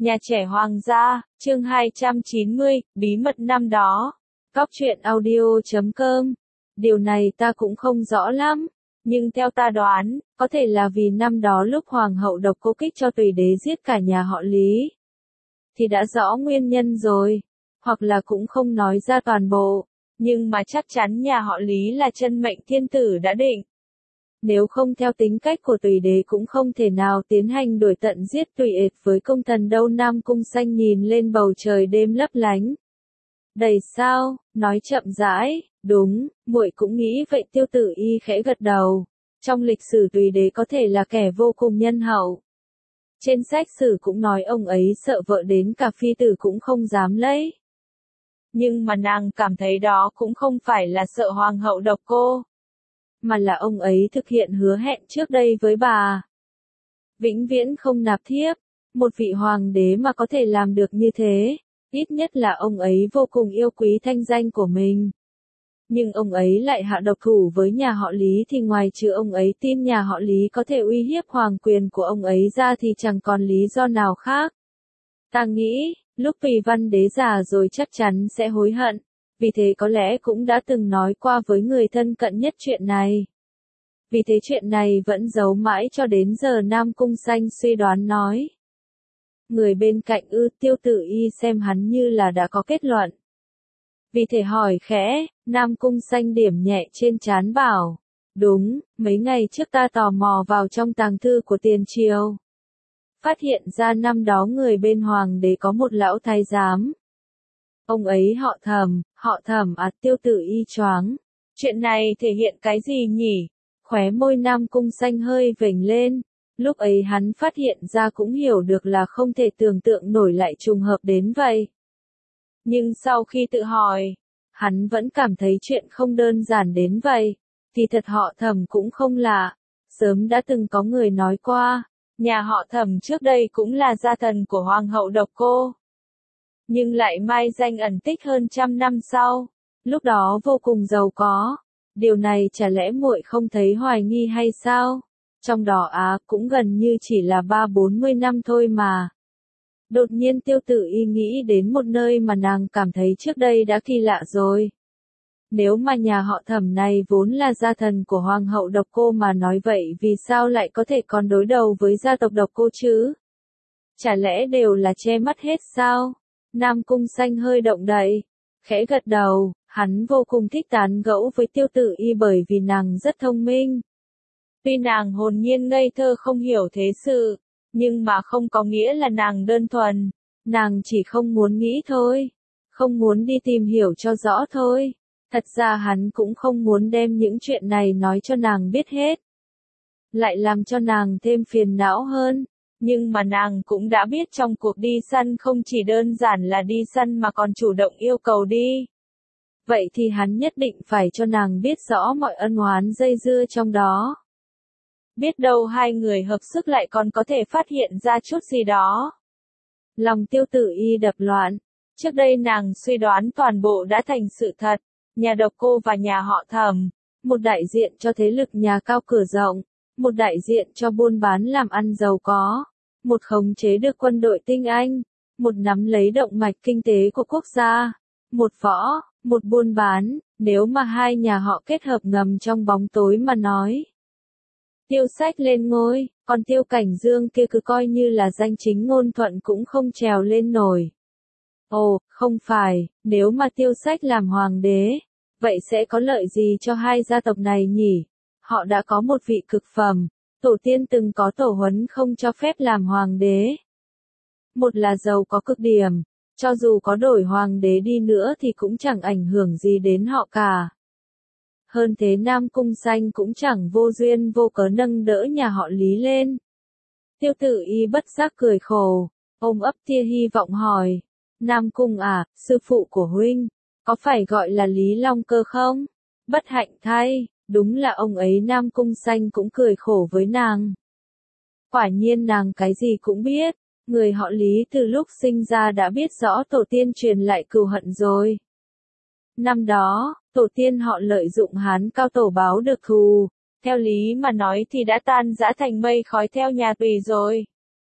Nhà trẻ Hoàng gia, chương 290, bí mật năm đó. Góc truyện audio.com. Điều này ta cũng không rõ lắm, nhưng theo ta đoán, có thể là vì năm đó lúc Hoàng hậu độc cô kích cho Tùy đế giết cả nhà họ Lý. Thì đã rõ nguyên nhân rồi, hoặc là cũng không nói ra toàn bộ, nhưng mà chắc chắn nhà họ Lý là chân mệnh thiên tử đã định. Nếu không theo tính cách của Tùy đế cũng không thể nào tiến hành đuổi tận giết Tùy ệt với công thần đâu. Nam Cung Xanh nhìn lên bầu trời đêm lấp lánh. Đầy sao, nói chậm rãi, đúng, muội cũng nghĩ vậy. Tiêu Tử Y khẽ gật đầu. Trong lịch sử Tùy đế có thể là kẻ vô cùng nhân hậu. Trên sách sử cũng nói ông ấy sợ vợ đến cả phi tử cũng không dám lấy. Nhưng mà nàng cảm thấy đó cũng không phải là sợ hoàng hậu độc cô, mà là ông ấy thực hiện hứa hẹn trước đây với bà. Vĩnh viễn không nạp thiếp, một vị hoàng đế mà có thể làm được như thế, ít nhất là ông ấy vô cùng yêu quý thanh danh của mình. Nhưng ông ấy lại hạ độc thủ với nhà họ Lý thì ngoài trừ ông ấy tin nhà họ Lý có thể uy hiếp hoàng quyền của ông ấy ra thì chẳng còn lý do nào khác. Ta nghĩ, lúc Tùy Văn đế già rồi chắc chắn sẽ hối hận. Vì thế có lẽ cũng đã từng nói qua với người thân cận nhất chuyện này. Vì thế chuyện này vẫn giấu mãi cho đến giờ. Nam Cung Xanh suy đoán nói. Người bên cạnh Tiêu Tử Y xem hắn như là đã có kết luận. Vì thế hỏi khẽ, Nam Cung Xanh điểm nhẹ trên trán bảo. Đúng, mấy ngày trước ta tò mò vào trong tàng thư của Tiền Triều. Phát hiện ra năm đó người bên hoàng đế có một lão thái giám. Ông ấy họ Thẩm à? Tiêu Tử Y choáng. Chuyện này thể hiện cái gì nhỉ? Khóe môi Nam Cung Xanh hơi vểnh lên. Lúc ấy hắn phát hiện ra cũng hiểu được là không thể tưởng tượng nổi lại trùng hợp đến vậy. Nhưng sau khi tự hỏi, hắn vẫn cảm thấy chuyện không đơn giản đến vậy. Thì thật họ Thẩm cũng không lạ. Sớm đã từng có người nói qua, nhà họ Thẩm trước đây cũng là gia thần của hoàng hậu độc cô. Nhưng lại mai danh ẩn tích hơn 100 năm sau, lúc đó vô cùng giàu có. Điều này chả lẽ muội không thấy hoài nghi hay sao? Trong đó cũng gần như chỉ là 30-40 năm thôi mà. Đột nhiên Tiêu Tử Y nghĩ đến một nơi mà nàng cảm thấy trước đây đã kỳ lạ rồi. Nếu mà nhà họ Thẩm này vốn là gia thần của hoàng hậu độc cô mà nói vậy vì sao lại có thể còn đối đầu với gia tộc độc cô chứ? Chả lẽ đều là che mắt hết sao? Nam Cung Xanh hơi động đậy, khẽ gật đầu, hắn vô cùng thích tán gẫu với Tiêu Tử Y bởi vì nàng rất thông minh. Tuy nàng hồn nhiên ngây thơ không hiểu thế sự, nhưng mà không có nghĩa là nàng đơn thuần, nàng chỉ không muốn nghĩ thôi, không muốn đi tìm hiểu cho rõ thôi. Thật ra hắn cũng không muốn đem những chuyện này nói cho nàng biết hết, lại làm cho nàng thêm phiền não hơn. Nhưng mà nàng cũng đã biết trong cuộc đi săn không chỉ đơn giản là đi săn mà còn chủ động yêu cầu đi. Vậy thì hắn nhất định phải cho nàng biết rõ mọi ân oán dây dưa trong đó. Biết đâu hai người hợp sức lại còn có thể phát hiện ra chút gì đó. Lòng Tiêu Tử Y đập loạn. Trước đây nàng suy đoán toàn bộ đã thành sự thật. Nhà độc cô và nhà họ Thẩm, một đại diện cho thế lực nhà cao cửa rộng, một đại diện cho buôn bán làm ăn giàu có, một khống chế được quân đội tinh anh, một nắm lấy động mạch kinh tế của quốc gia, một võ, một buôn bán. Nếu mà hai nhà họ kết hợp ngầm trong bóng tối mà nói, Tiêu Sách lên ngôi, còn Tiêu Cảnh Dương kia cứ coi như là danh chính ngôn thuận cũng không trèo lên nổi. Ồ, không phải, nếu mà Tiêu Sách làm hoàng đế, vậy sẽ có lợi gì cho hai gia tộc này nhỉ? Họ đã có một vị cực phẩm, tổ tiên từng có tổ huấn không cho phép làm hoàng đế. Một là giàu có cực điểm, cho dù có đổi hoàng đế đi nữa thì cũng chẳng ảnh hưởng gì đến họ cả. Hơn thế Nam Cung Xanh cũng chẳng vô duyên vô cớ nâng đỡ nhà họ Lý lên. Tiêu Tử Y bất giác cười khổ, ôm ấp tia hy vọng hỏi. Nam Cung sư phụ của huynh, có phải gọi là Lý Long Cơ không? Bất hạnh thay, đúng là ông ấy. Nam Cung Xanh cũng cười khổ với nàng. Quả nhiên nàng cái gì cũng biết, người họ Lý từ lúc sinh ra đã biết rõ tổ tiên truyền lại cừu hận rồi. Năm đó, tổ tiên họ lợi dụng Hán Cao Tổ báo được thù, theo lý mà nói thì đã tan rã thành mây khói theo nhà Tùy rồi.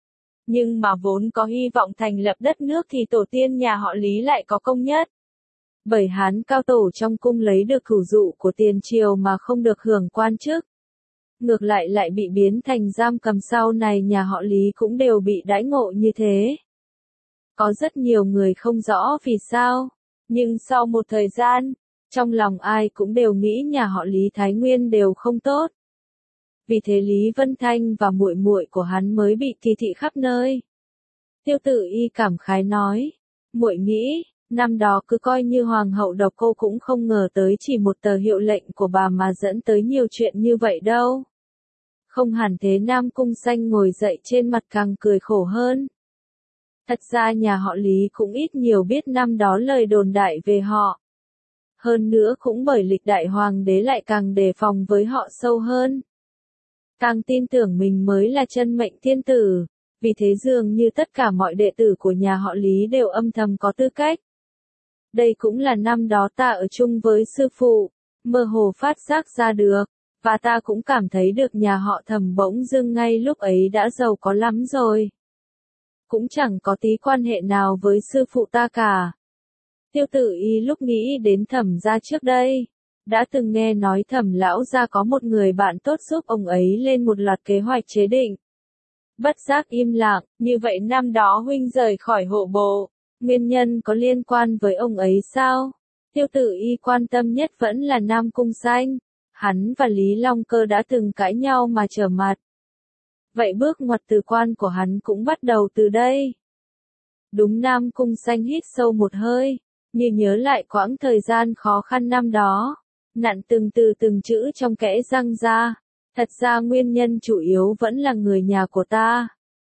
Nhưng mà vốn có hy vọng thành lập đất nước thì tổ tiên nhà họ Lý lại có công nhất. Bởi Hán cao tổ trong cung lấy được cửu dụ của tiền triều mà không được hưởng quan chức. Ngược lại bị biến thành giam cầm, sau này nhà họ Lý cũng đều bị đãi ngộ như thế. Có rất nhiều người không rõ vì sao, nhưng sau một thời gian, trong lòng ai cũng đều nghĩ nhà họ Lý Thái Nguyên đều không tốt. Vì thế Lý Vân Thanh và muội muội của hắn mới bị kỳ thị khắp nơi. Tiêu Tử Y cảm khái nói, muội nghĩ, năm đó cứ coi như hoàng hậu độc cô cũng không ngờ tới chỉ một tờ hiệu lệnh của bà mà dẫn tới nhiều chuyện như vậy đâu. Không hẳn thế. Nam Cung Xanh ngồi dậy, trên mặt càng cười khổ hơn. Thật ra nhà họ Lý cũng ít nhiều biết năm đó lời đồn đại về họ. Hơn nữa cũng bởi lịch đại hoàng đế lại càng đề phòng với họ sâu hơn. Càng tin tưởng mình mới là chân mệnh thiên tử, vì thế dường như tất cả mọi đệ tử của nhà họ Lý đều âm thầm có tư cách. Đây cũng là năm đó ta ở chung với sư phụ, mơ hồ phát giác ra được, và ta cũng cảm thấy được nhà họ Thẩm bỗng dưng ngay lúc ấy đã giàu có lắm rồi. Cũng chẳng có tí quan hệ nào với sư phụ ta cả. Tiêu Tử Y lúc nghĩ đến Thẩm gia trước đây, đã từng nghe nói Thẩm lão gia có một người bạn tốt giúp ông ấy lên một loạt kế hoạch chế định. Bất giác im lặng, như vậy năm đó huynh rời khỏi hộ bộ, nguyên nhân có liên quan với ông ấy sao? Tiêu Tử Y quan tâm nhất vẫn là Nam Cung Xanh, hắn và Lý Long Cơ đã từng cãi nhau mà trở mặt. Vậy bước ngoặt từ quan của hắn cũng bắt đầu từ đây. Đúng. Nam Cung Xanh hít sâu một hơi, như nhớ lại quãng thời gian khó khăn năm đó, nặn từng từ từng chữ trong kẽ răng ra. Thật ra nguyên nhân chủ yếu vẫn là người nhà của ta.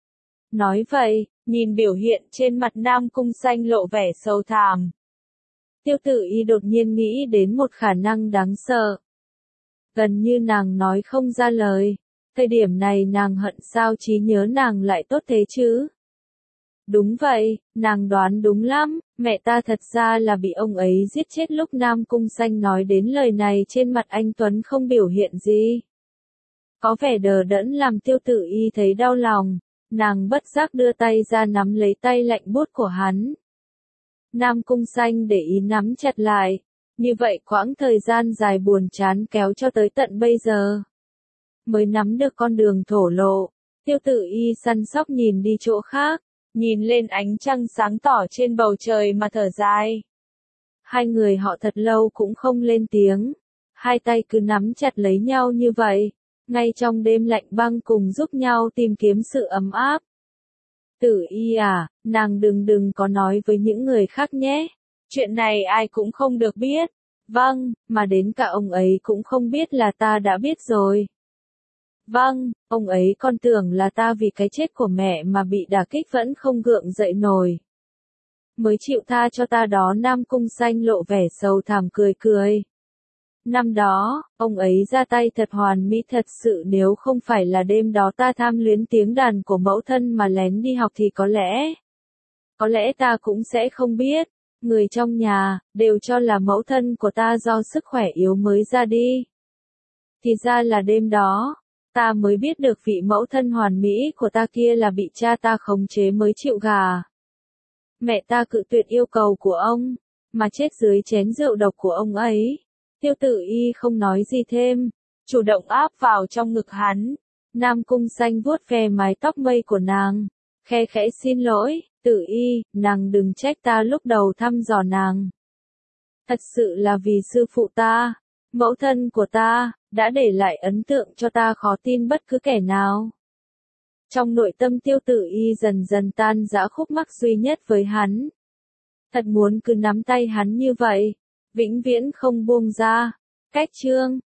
Nói vậy, nhìn biểu hiện trên mặt Nam Cung Xanh lộ vẻ sâu thẳm. Tiêu Tử Y đột nhiên nghĩ đến một khả năng đáng sợ. Gần như nàng nói không ra lời. Thời điểm này nàng hận sao trí nhớ nàng lại tốt thế chứ? Đúng vậy, nàng đoán đúng lắm, mẹ ta thật ra là bị ông ấy giết chết. Lúc Nam Cung Xanh nói đến lời này, trên mặt anh Tuấn không biểu hiện gì. Có vẻ đờ đẫn làm Tiêu Tử Y thấy đau lòng, nàng bất giác đưa tay ra nắm lấy tay lạnh buốt của hắn. Nam Cung Xanh để ý nắm chặt lại, như vậy quãng thời gian dài buồn chán kéo cho tới tận bây giờ. Mới nắm được con đường thổ lộ, Tiêu Tử Y săn sóc nhìn đi chỗ khác, nhìn lên ánh trăng sáng tỏ trên bầu trời mà thở dài. Hai người họ thật lâu cũng không lên tiếng, hai tay cứ nắm chặt lấy nhau như vậy, ngay trong đêm lạnh băng cùng giúp nhau tìm kiếm sự ấm áp. Tử Y à, nàng đừng có nói với những người khác nhé, chuyện này ai cũng không được biết. Vâng, mà đến cả ông ấy cũng không biết là ta đã biết rồi. Vâng, ông ấy còn tưởng là ta vì cái chết của mẹ mà bị đả kích vẫn không gượng dậy nổi. Mới chịu tha cho ta đó. Nam Cung Xanh lộ vẻ sầu thảm cười. Năm đó, ông ấy ra tay thật hoàn mỹ thật sự, nếu không phải là đêm đó ta tham luyến tiếng đàn của mẫu thân mà lén đi học thì có lẽ ta cũng sẽ không biết. Người trong nhà đều cho là mẫu thân của ta do sức khỏe yếu mới ra đi. Thì ra là đêm đó, ta mới biết được vị mẫu thân hoàn mỹ của ta kia là bị cha ta khống chế mới chịu gả. Mẹ ta cự tuyệt yêu cầu của ông, mà chết dưới chén rượu độc của ông ấy. Tiêu Tử Y không nói gì thêm, chủ động áp vào trong ngực hắn. Nam Cung Xanh vuốt ve mái tóc mây của nàng, khe khẽ xin lỗi, Tử Y, nàng đừng trách ta lúc đầu thăm dò nàng. Thật sự là vì sư phụ ta, mẫu thân của ta, đã để lại ấn tượng cho ta khó tin bất cứ kẻ nào. Trong nội tâm Tiêu Tử Y dần dần tan rã, khúc mắc duy nhất với hắn. Thật muốn cứ nắm tay hắn như vậy, vĩnh viễn không buông ra. Cách chương